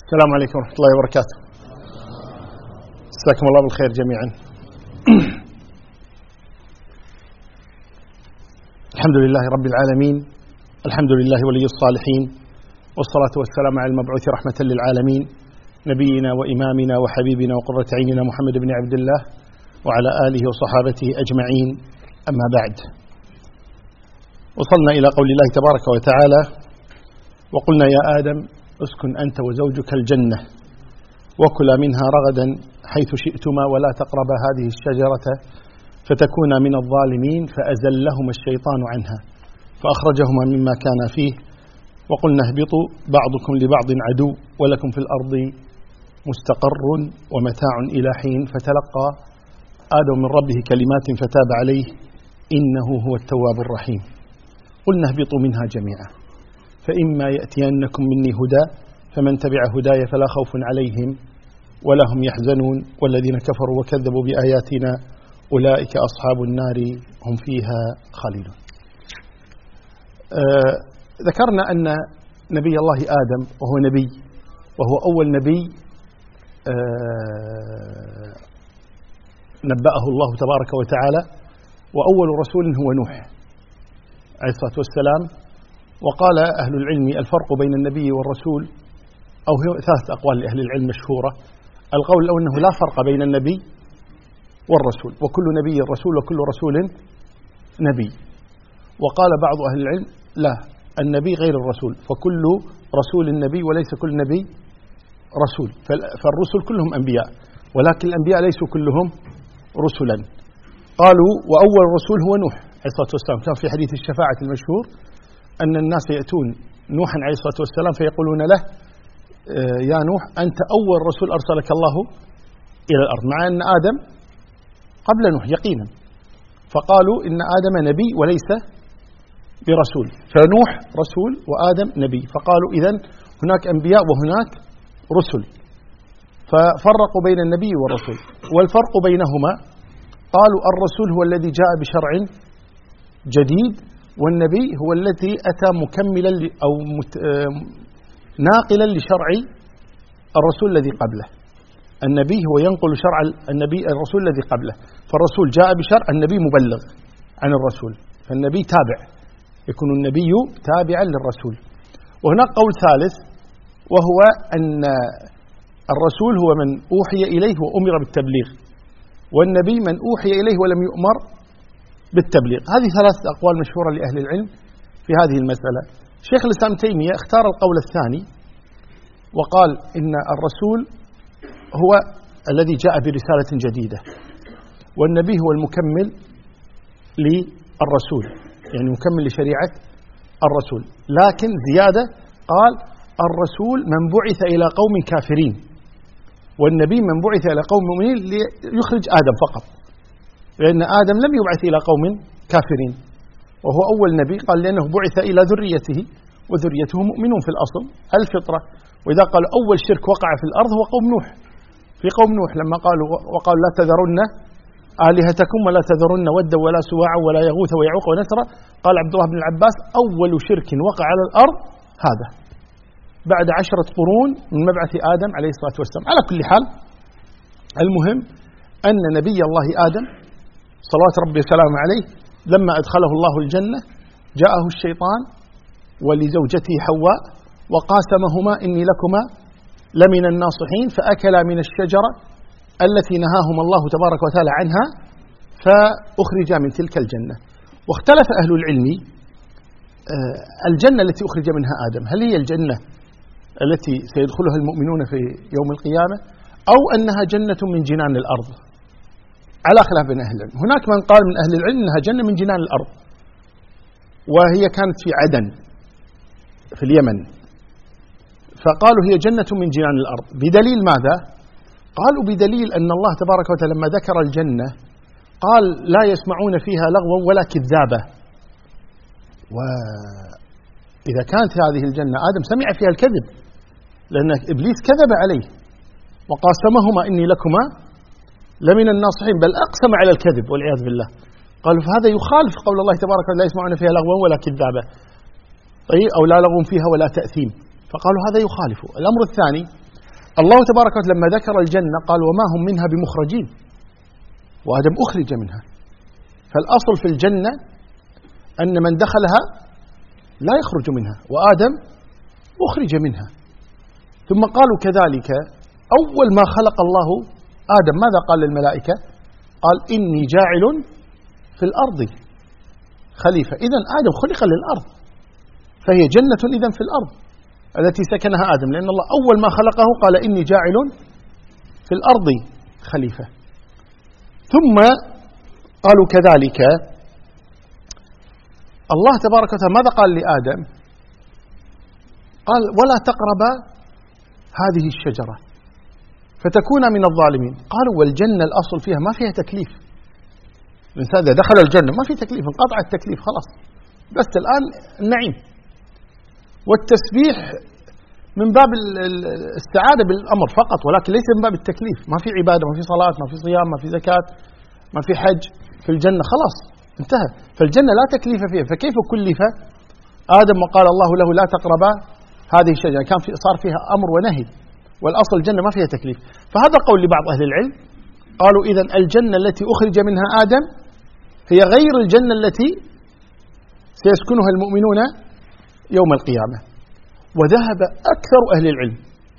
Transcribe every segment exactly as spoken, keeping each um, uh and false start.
السلام عليكم ورحمة الله وبركاته. جزاكم الله بالخير جميعا. الحمد لله رب العالمين، الحمد لله ولي الصالحين، والصلاة والسلام على المبعوث رحمة للعالمين نبينا وإمامنا وحبيبنا وقرة عيننا محمد بن عبد الله وعلى آله وصحابته أجمعين. أما بعد، وصلنا إلى قول الله تبارك وتعالى: وقلنا يا آدم اسكن أنت وزوجك الجنة وكلا منها رغدا حيث شئتما ولا تقربا هذه الشجرة فتكونا من الظالمين فأزلهما الشيطان عنها فأخرجهما مما كان فيه وقلنا اهبطوا بعضكم لبعض عدو ولكم في الأرض مستقر ومتاع إلى حين فتلقى آدم من ربه كلمات فتاب عليه إنه هو التواب الرحيم. قلنا اهبطوا منها جميعا فإما يأتينكم مني هدى فمن تبع هداي فلا خوف عليهم ولا هم يحزنون والذين كفروا وكذبوا بآياتنا أولئك أصحاب النار هم فيها خالدون. آه ذكرنا أن نبي الله آدم وهو نبي وهو أول نبي آه نبأه الله تبارك وتعالى، وأول رسول هو نوح عليه الصلاة والسلام. وقال أهل العلم الفرق بين النبي والرسول، أو هي ثلاث أقوال لأهل العلم مشهورة. القول الأول أنه لا فرق بين النبي والرسول، وكل نبي رسول وكل رسول نبي. وقال بعض أهل العلم لا، النبي غير الرسول، فكل رسول نبي وليس كل نبي رسول، فالرسل كلهم أنبياء ولكن الأنبياء ليسوا كلهم رسلا. قالوا وأول رسول هو نوح عليه الصلاة والسلام، كان في حديث الشفاعة المشهور أن الناس يأتون نوحا عليه الصلاة والسلام فيقولون له يا نوح أنت أول رسول أرسلك الله إلى الأرض، مع أن آدم قبل نوح يقينا. فقالوا إن آدم نبي وليس برسول، فنوح رسول وآدم نبي. فقالوا إذن هناك أنبياء وهناك رسل، ففرقوا بين النبي والرسول. والفرق بينهما قالوا الرسول هو الذي جاء بشرع جديد، والنبي هو الذي أتى مكملا أو ناقلا لشرع الرسول الذي قبله. النبي هو ينقل شرع النبي الرسول الذي قبله، فالرسول جاء بشرع، النبي مبلغ عن الرسول، فالنبي تابع، يكون النبي تابعا للرسول. وهناك قول ثالث وهو أن الرسول هو من أوحي إليه وأمر بالتبليغ، والنبي من أوحي إليه ولم يؤمر بالتبليغ. هذه ثلاث أقوال مشهورة لأهل العلم في هذه المسألة. شيخ الإسلام تيمية اختار القول الثاني وقال إن الرسول هو الذي جاء برسالة جديدة، والنبي هو المكمل للرسول، يعني مكمل لشريعة الرسول. لكن زيادة قال الرسول من بعث إلى قوم كافرين، والنبي من بعث إلى قوم مؤمنين ليخرج آدم فقط، لأن آدم لم يبعث إلى قوم كافرين وهو أول نبي. قال لأنه بعث إلى ذريته وذريته مؤمنون في الأصل الفطرة. وإذا قال أول شرك وقع في الأرض هو قوم نوح، في قوم نوح لما قالوا وقالوا لا تذرن آلهتكم ولا تذرن ودا ولا سواعا ولا يغوث ويعوق ونسرا. قال عبد الله بن العباس أول شرك وقع على الأرض هذا بعد عشرة قرون من مبعث آدم عليه الصلاة والسلام. على كل حال، المهم أن نبي الله آدم صلوات ربي وسلامه عليه لما أدخله الله الجنة جاءه الشيطان ولزوجته حواء وقاسمهما إني لكما لمن الناصحين فأكلا من الشجرة التي نهاهما الله تبارك وتعالى عنها فأخرجا من تلك الجنة. واختلف أهل العلم الجنة التي أخرج منها آدم هل هي الجنة التي سيدخلها المؤمنون في يوم القيامة أو أنها جنة من جنان الأرض، على خلاف بين أهل العلم. هناك من قال من أهل العلم أنها جنة من جنان الأرض، وهي كانت في عدن في اليمن، فقالوا هي جنة من جنان الأرض. بدليل ماذا؟ قالوا بدليل أن الله تبارك وتعالى لما ذكر الجنة قال لا يسمعون فيها لغوا ولا كذابة. وإذا كانت هذه الجنة آدم سمع فيها الكذب، لأن إبليس كذب عليه وقاسمهما إني لكما لمن الناصحين، بل أقسم على الكذب والعياذ بالله. قالوا فهذا يخالف قول الله تبارك وتعالى لا يسمعون فيها لغوا ولا كذابة، طيب أو لا لغو فيها ولا تأثيم، فقالوا هذا يخالف. الأمر الثاني الله تبارك وتعالى لما ذكر الجنة قال وما هم منها بمخرجين، وآدم أخرج منها. فالأصل في الجنة أن من دخلها لا يخرج منها، وآدم أخرج منها. ثم قالوا كذلك أول ما خلق الله آدم ماذا قال للملائكة؟ قال إني جاعل في الأرض خليفة. إذن آدم خلق للأرض، فهي جنة إذن في الأرض التي سكنها آدم، لأن الله أول ما خلقه قال إني جاعل في الأرض خليفة. ثم قالوا كذلك الله تبارك وتعالى ماذا قال لآدم؟ قال ولا تقرب هذه الشجرة فتكون من الظالمين. قالوا والجنة الأصل فيها ما فيها تكليف، الإنسان إذا دخل الجنة ما في تكليف، انقطع التكليف خلاص، بس الآن النعيم والتسبيح من باب السعادة بالأمر فقط، ولكن ليس من باب التكليف. ما في عبادة، ما في صلاة، ما في صيام، ما في زكاة، ما في حج في الجنة، خلاص انتهى. فالجنة لا تكليف فيها، فكيف كلف آدم وقال الله له لا تقربا هذه الشجرة؟ كان في صار فيها أمر ونهي، والأصل الجنة ما فيها تكليف. فهذا قول لبعض أهل العلم، قالوا إذن الجنة التي أخرج منها آدم هي غير الجنة التي سيسكنها المؤمنون يوم القيامة. وذهب أكثر أهل العلم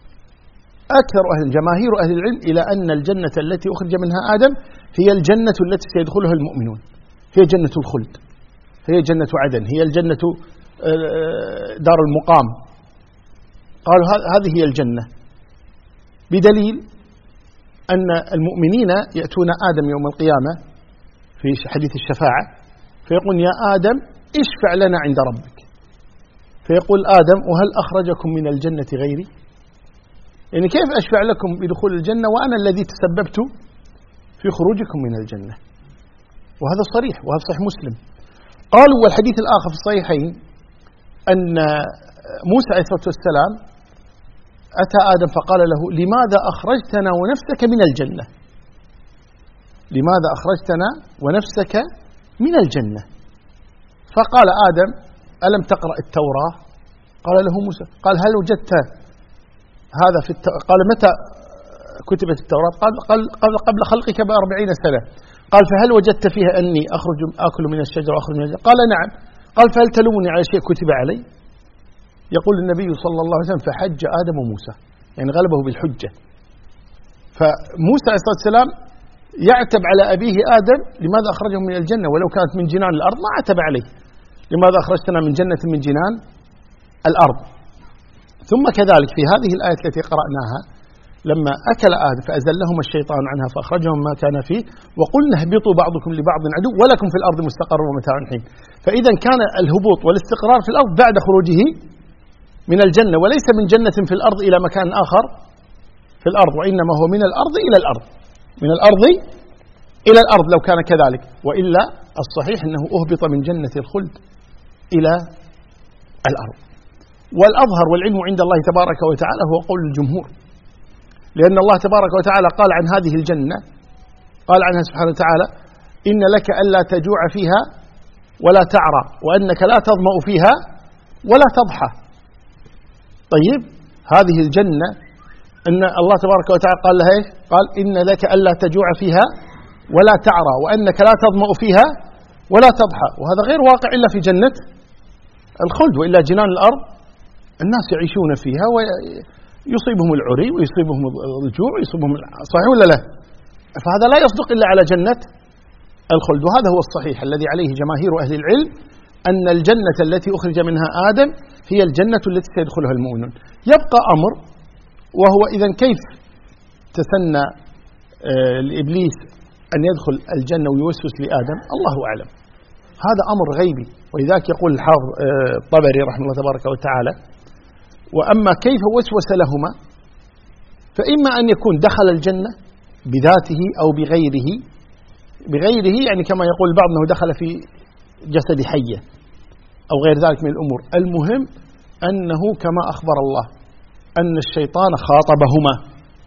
أكثر أهل جماهير أهل العلم إلى أن الجنة التي أخرج منها آدم هي الجنة التي سيدخلها المؤمنون، هي جنة الخلد، هي جنة عدن، هي الجنة دار المقام. قالوا هذه هي الجنة، بدليل أن المؤمنين يأتون آدم يوم القيامة في حديث الشفاعة فيقول يا آدم اشفع لنا عند ربك، فيقول آدم وهل أخرجكم من الجنة غيري؟ يعني كيف أشفع لكم بدخول الجنة وأنا الذي تسببت في خروجكم من الجنة؟ وهذا صريح، وهذا صحيح مسلم. قالوا والحديث الآخر في الصحيحين أن موسى عليه الصلاة والسلام أتى آدم فقال له لماذا أخرجتنا ونفسك من الجنة؟ لماذا أخرجتنا ونفسك من الجنة؟ فقال آدم ألم تقرأ التوراة؟ قال له موسى قال هل وجدت هذا في الت... قال متى كتبت التوراة؟ قال قبل, قبل خلقك بأربعين سنة. قال فهل وجدت فيها أني أخرج أكل من الشجرة وأخرج من الجنة؟ قال نعم. قال فهل تلومني على شيء كتب علي؟ يقول النبي صلى الله عليه وسلم فحج آدم وموسى، يعني غلبه بالحجة. فموسى عليه الصلاة والسلام يعتب على أبيه آدم لماذا أخرجه من الجنة ولو كانت من جنان الأرض، ما عتب عليه لماذا أخرجتنا من جنة من جنان الأرض. ثم كذلك في هذه الآية التي قرأناها لما أكل آدم فأزلهما الشيطان عنها فأخرجهم ما كان فيه وقلنا اهبطوا بعضكم لبعض عدو ولكم في الأرض مستقر ومتاع حين. فإذا كان الهبوط والاستقرار في الأرض بعد خروجه من الجنة، وليس من جنة في الأرض إلى مكان آخر في الأرض، وإنما هو من الأرض إلى الأرض، من الأرض إلى الأرض لو كان كذلك. وإلا الصحيح أنه أهبط من جنة الخلد إلى الأرض. والأظهر والعلم عند الله تبارك وتعالى هو قول الجمهور، لأن الله تبارك وتعالى قال عن هذه الجنة، قال عنها سبحانه وتعالى إن لك ألا تجوع فيها ولا تعرى وأنك لا تظمأ فيها ولا تضحى. طيب هذه الجنة أن الله تبارك وتعالى قال لها إيش؟ قال إن لك ألا تجوع فيها ولا تعرى وأنك لا تظمأ فيها ولا تضحى. وهذا غير واقع إلا في جنة الخلد، وإلا جنان الأرض الناس يعيشون فيها ويصيبهم العري ويصيبهم الجوع ويصيبهم، صحيح ولا لا؟ فهذا لا يصدق إلا على جنة الخلد. وهذا هو الصحيح الذي عليه جماهير أهل العلم، أن الجنة التي أخرج منها آدم هي الجنة التي سيدخلها المؤمنون. يبقى أمر، وهو إذن كيف تسنى لإبليس أن يدخل الجنة ويوسوس لآدم؟ الله أعلم، هذا أمر غيبي. ولذلك يقول الحافظ الطبري رحمه الله تبارك وتعالى وأما كيف وسوس لهما فإما أن يكون دخل الجنة بذاته أو بغيره، بغيره يعني كما يقول البعض أنه دخل في جسد حية أو غير ذلك من الأمور. المهم أنه كما أخبر الله أن الشيطان خاطبهما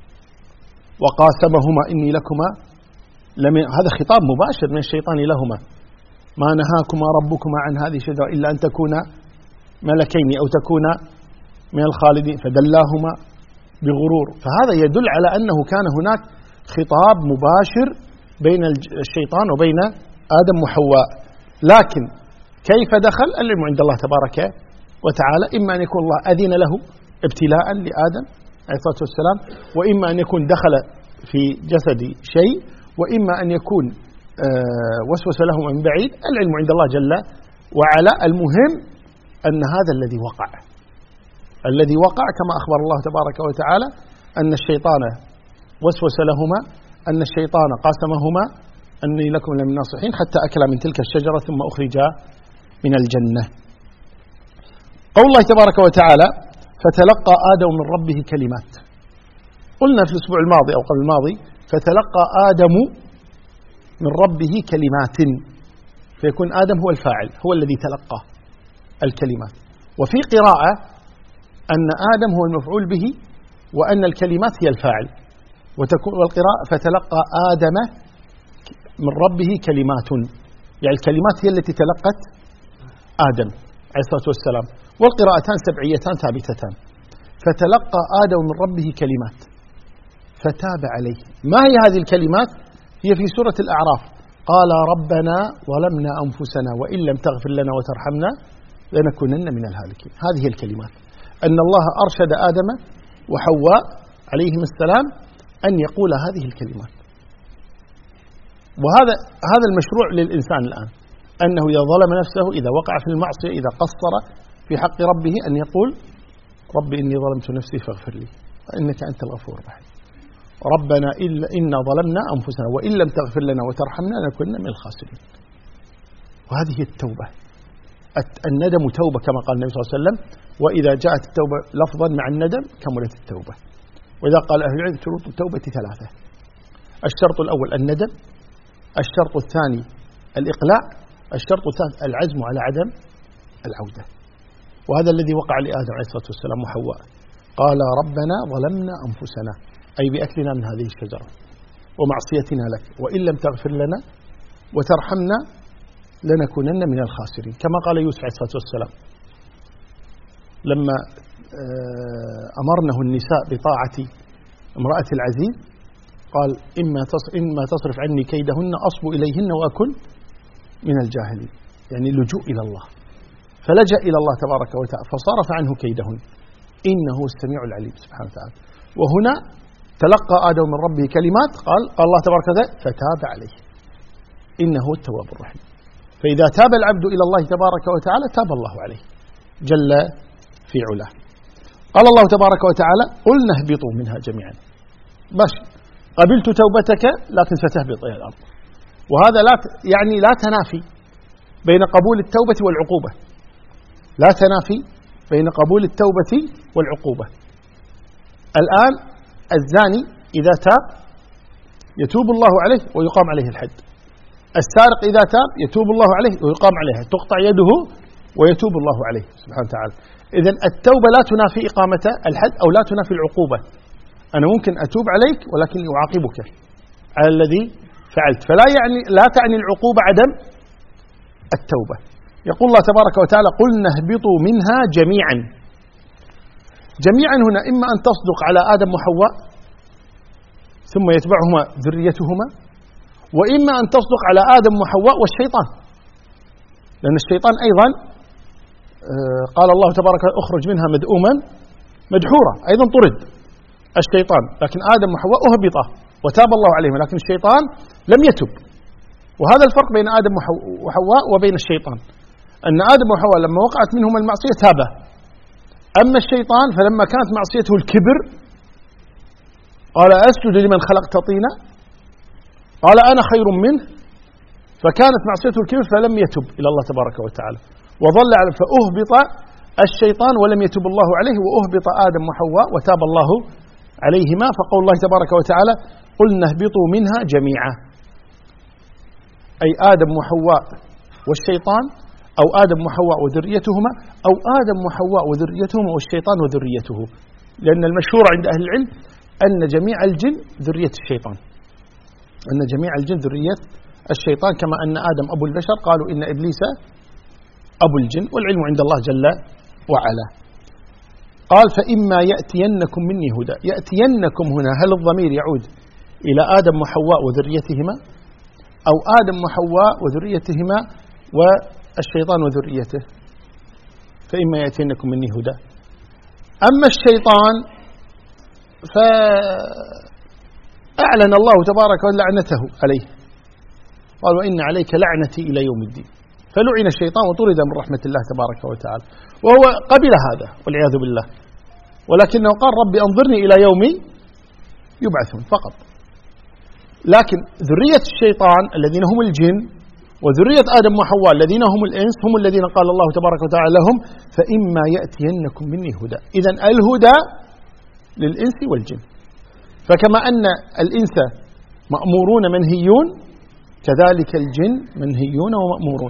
وقاسمهما إني لكما لمن، هذا خطاب مباشر من الشيطان لهما، ما نهاكما ربكما عن هذه الشجرة إلا أن تكونا ملكين أو تكونا من الخالدين، فدلاهما بغرور. فهذا يدل على أنه كان هناك خطاب مباشر بين الشيطان وبين آدم وحواء. لكن كيف دخل؟ العلم عند الله تبارك وتعالى. إما أن يكون الله أذن له ابتلاء لآدم عليه الصلاة والسلام، وإما أن يكون دخل في جسد شيء، وإما أن يكون وسوس له من بعيد. العلم عند الله جل وعلا. المهم أن هذا الذي وقع الذي وقع كما أخبر الله تبارك وتعالى أن الشيطان وسوس لهما، أن الشيطان قاسمهما أني لكم لمن الناصحين، حتى أكلا من تلك الشجرة ثم أخرجا من الجنة. قول الله تبارك وتعالى فتلقى آدم من ربه كلمات. قلنا في الأسبوع الماضي أو قبل الماضي فتلقى آدم من ربه كلمات، فيكون آدم هو الفاعل، هو الذي تلقى الكلمات. وفي قراءة أن آدم هو المفعول به وأن الكلمات هي الفاعل، وتكون والقراءة فتلقى آدم من ربه كلمات، يعني الكلمات هي التي تلقت آدم عليه الصلاة والسلام. والقراءتان سبعيتان ثابتتان. فتلقى آدم من ربه كلمات فتاب عليه. ما هي هذه الكلمات؟ هي في سورة الأعراف. قال ربنا ظلمنا أنفسنا وإن لم تغفر لنا وترحمنا لنكونن من الهالكين. هذه الكلمات، أن الله أرشد آدم وحواء عليهم السلام أن يقول هذه الكلمات. وهذا هذا المشروع للإنسان الآن، أنه إذا ظلم نفسه، إذا وقع في المعصية، إذا قصر في حق ربه، أن يقول ربي إني ظلمت نفسي فاغفر لي فإنك أنت الغفور الرحيم. ربنا إنا ظلمنا أنفسنا وإن لم تغفر لنا وترحمنا لنكونن من الخاسرين. وهذه هي التوبة. الندم توبة كما قال النبي صلى الله عليه وسلم، وإذا جاءت التوبة لفظا مع الندم كملت التوبة. وإذا قال أهل العلم شروط التوبة ثلاثة: الشرط الأول الندم، الشرط الثاني الإقلاع، الشرط الثالث العزم على عدم العودة. وهذا الذي وقع لآدم عليه الصلاة والسلام وحواء. قال ربنا ظلمنا أنفسنا، أي بأكلنا من هذه الشجرة ومعصيتنا لك، وإن لم تغفر لنا وترحمنا لنكونن من الخاسرين، كما قال يوسف عليه الصلاة والسلام لما أمرنه النساء بطاعة امرأة العزيز، قال إما تصرف عني كيدهن أصب إليهن وأكن من الجاهلين، يعني اللجوء إلى الله. فلجأ إلى الله تبارك وتعالى فصرف عنه كيدهن، إنه هو السميع العليم سبحانه وتعالى. وهنا تلقى آدم من ربه كلمات، قال قال الله تبارك وتعالى فتاب عليه إنه هو التواب الرحيم. فإذا تاب العبد إلى الله تبارك وتعالى تاب الله عليه جل في علاه. قال الله تبارك وتعالى قلنا اهبطوا منها جميعا. بس قبلت توبتك لكن ستهبط إلى الأرض. وهذا لا يعني لا تنافي بين قبول التوبة والعقوبة، لا تنافي بين قبول التوبة والعقوبة. الآن الزاني إذا تاب يتوب الله عليه ويقام عليه الحد. السارق إذا تاب يتوب الله عليه ويقام عليه، تقطع يده ويتوب الله عليه سبحانه وتعالى. إذن التوبة لا تنافي إقامة الحد أو لا تنافي العقوبة. أنا ممكن أتوب عليك ولكن أعاقبك على الذي فعلت، فلا يعني لا تعني العقوبة عدم التوبة. يقول الله تبارك وتعالى قلنا اهبطوا منها جميعا. جميعا هنا إما أن تصدق على آدم وحواء ثم يتبعهما ذريتهما، وإما أن تصدق على آدم وحواء والشيطان، لأن الشيطان أيضا قال الله تبارك وتعالى اخرج منها مدؤوما مدحورا، أيضا طرد الشيطان، لكن آدم وحواء أهبطا وتاب الله عليهم، لكن الشيطان لم يتب. وهذا الفرق بين آدم وحواء وبين الشيطان، أن آدم وحواء لما وقعت منهم المعصية تابا، أما الشيطان فلما كانت معصيته الكبر قال أسجد لمن خلقت طينا، قال أنا خير منه، فكانت معصيته الكبر فلم يتب إلى الله تبارك وتعالى وظل على فأهبط الشيطان ولم يتب الله عليه، وأهبط آدم وحواء وتاب الله عليهما. فقول الله تبارك وتعالى قلنا اهبطوا منها جميعا، أي آدم وحواء والشيطان، أو آدم وحواء وذريتهما، أو آدم وحواء وذريتهما والشيطان وذريته، لأن المشهور عند أهل العلم أن جميع الجن ذرية الشيطان، أن جميع الجن ذرية الشيطان، كما أن آدم أبو البشر قالوا إن إبليس أبو الجن، والعلم عند الله جل وعلا. قال فإما يأتينكم مني هدى. يأتينكم هنا هل الضمير يعود إلى آدم وحواء وذريتهما، أو آدم وحواء وذريتهما والشيطان وذريته؟ فإما يأتينكم مني هدى. أما الشيطان فأعلن الله تبارك وتعالى لعنته عليه، قال وإن عليك لعنتي إلى يوم الدين، فلعن الشيطان وطرد من رحمة الله تبارك وتعالى، وهو قبل هذا والعياذ بالله، ولكنه قال ربي أنظرني إلى يوم يبعثون فقط. لكن ذرية الشيطان الذين هم الجن وذرية آدم وحواء الذين هم الإنس هم الذين قال الله تبارك وتعالى لهم فإما يأتينكم مني هدى. إذن الهدى للإنس والجن، فكما أن الإنس مأمورون منهيون كذلك الجن منهيون ومأمورون،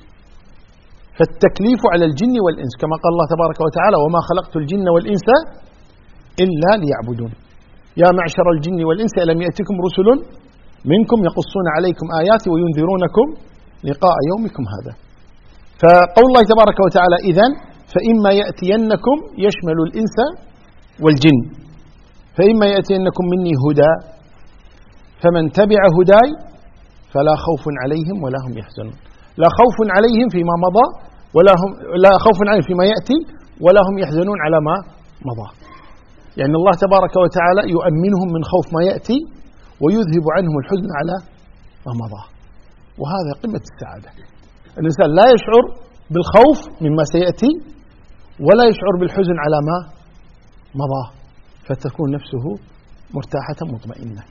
فالتكليف على الجن والإنس كما قال الله تبارك وتعالى وما خلقت الجن والإنس إلا ليعبدون. يا معشر الجن والإنس ألم يأتكم رسل منكم يقصون عليكم آياتي وينذرونكم لقاء يومكم هذا. فقول الله تبارك وتعالى إذن فإما يأتينكم يشمل الإنس والجن، فإما يأتينكم مني هدى فمن تبع هداي فلا خوف عليهم ولا هم يحزنون. لا خوف عليهم فيما مضى ولا هم لا خوف عليهم فيما يأتي ولا هم يحزنون على ما مضى، يعني الله تبارك وتعالى يؤمنهم من خوف ما يأتي ويذهب عنهم الحزن على ما مضى، وهذا قمة السعادة. الإنسان لا يشعر بالخوف مما سيأتي ولا يشعر بالحزن على ما مضى، فتكون نفسه مرتاحة مطمئنة.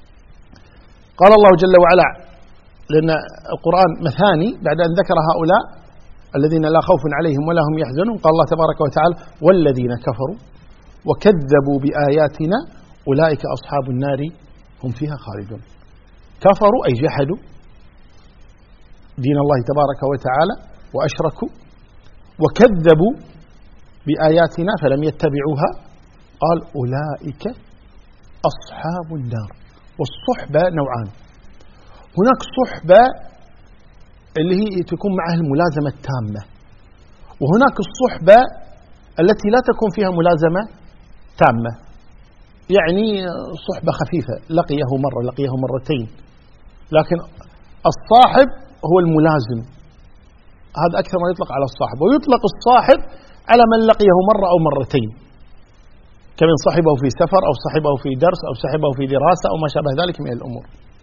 قال الله جل وعلا، لأن القرآن مثاني بعد أن ذكر هؤلاء الذين لا خوف عليهم ولا هم يحزنون، قال الله تبارك وتعالى والذين كفروا وكذبوا بآياتنا أولئك أصحاب النار هم فيها خالدون. كفروا أي جحدوا دين الله تبارك وتعالى وأشركوا، وكذبوا بآياتنا فلم يتبعوها، قال أولئك أصحاب النار. والصحبة نوعان، هناك صحبة اللي هي تكون معها الملازمة التامة، وهناك الصحبة التي لا تكون فيها ملازمة تامة، يعني صحبة خفيفة لقيه مرة لقيه مرتين، لكن الصاحب هو الملازم، هذا أكثر ما يطلق على الصاحب. ويطلق الصاحب على من لقيه مرة أو مرتين، كمن صاحبه في سفر أو صاحبه في درس أو صاحبه في دراسة أو ما شابه ذلك من الأمور.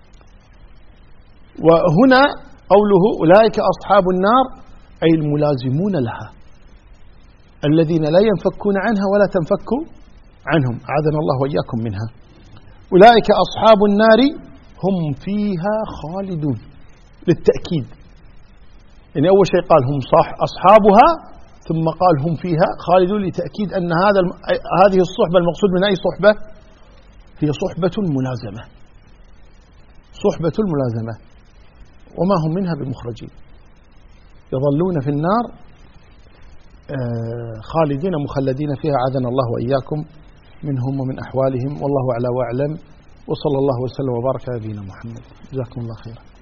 وهنا قوله أولئك أصحاب النار أي الملازمون لها، الذين لا ينفكون عنها ولا تنفك عنهم، أعاذنا الله وإياكم منها. أولئك أصحاب النار هم فيها خالدون للتأكيد، يعني أول شيء قال هم صح أصحابها، ثم قال هم فيها خالدون لتأكيد أن هذا هذه الصحبة المقصود من أي صحبة؟ هي صحبة الملازمة، صحبة الملازمة، وما هم منها بمخرجين، يظلون في النار خالدين مخلدين فيها، عاذنا الله وإياكم منهم ومن أحوالهم، والله أعلى وأعلم، وصلى الله وسلم وبارك على نبينا محمد. جزاكم الله خيرا.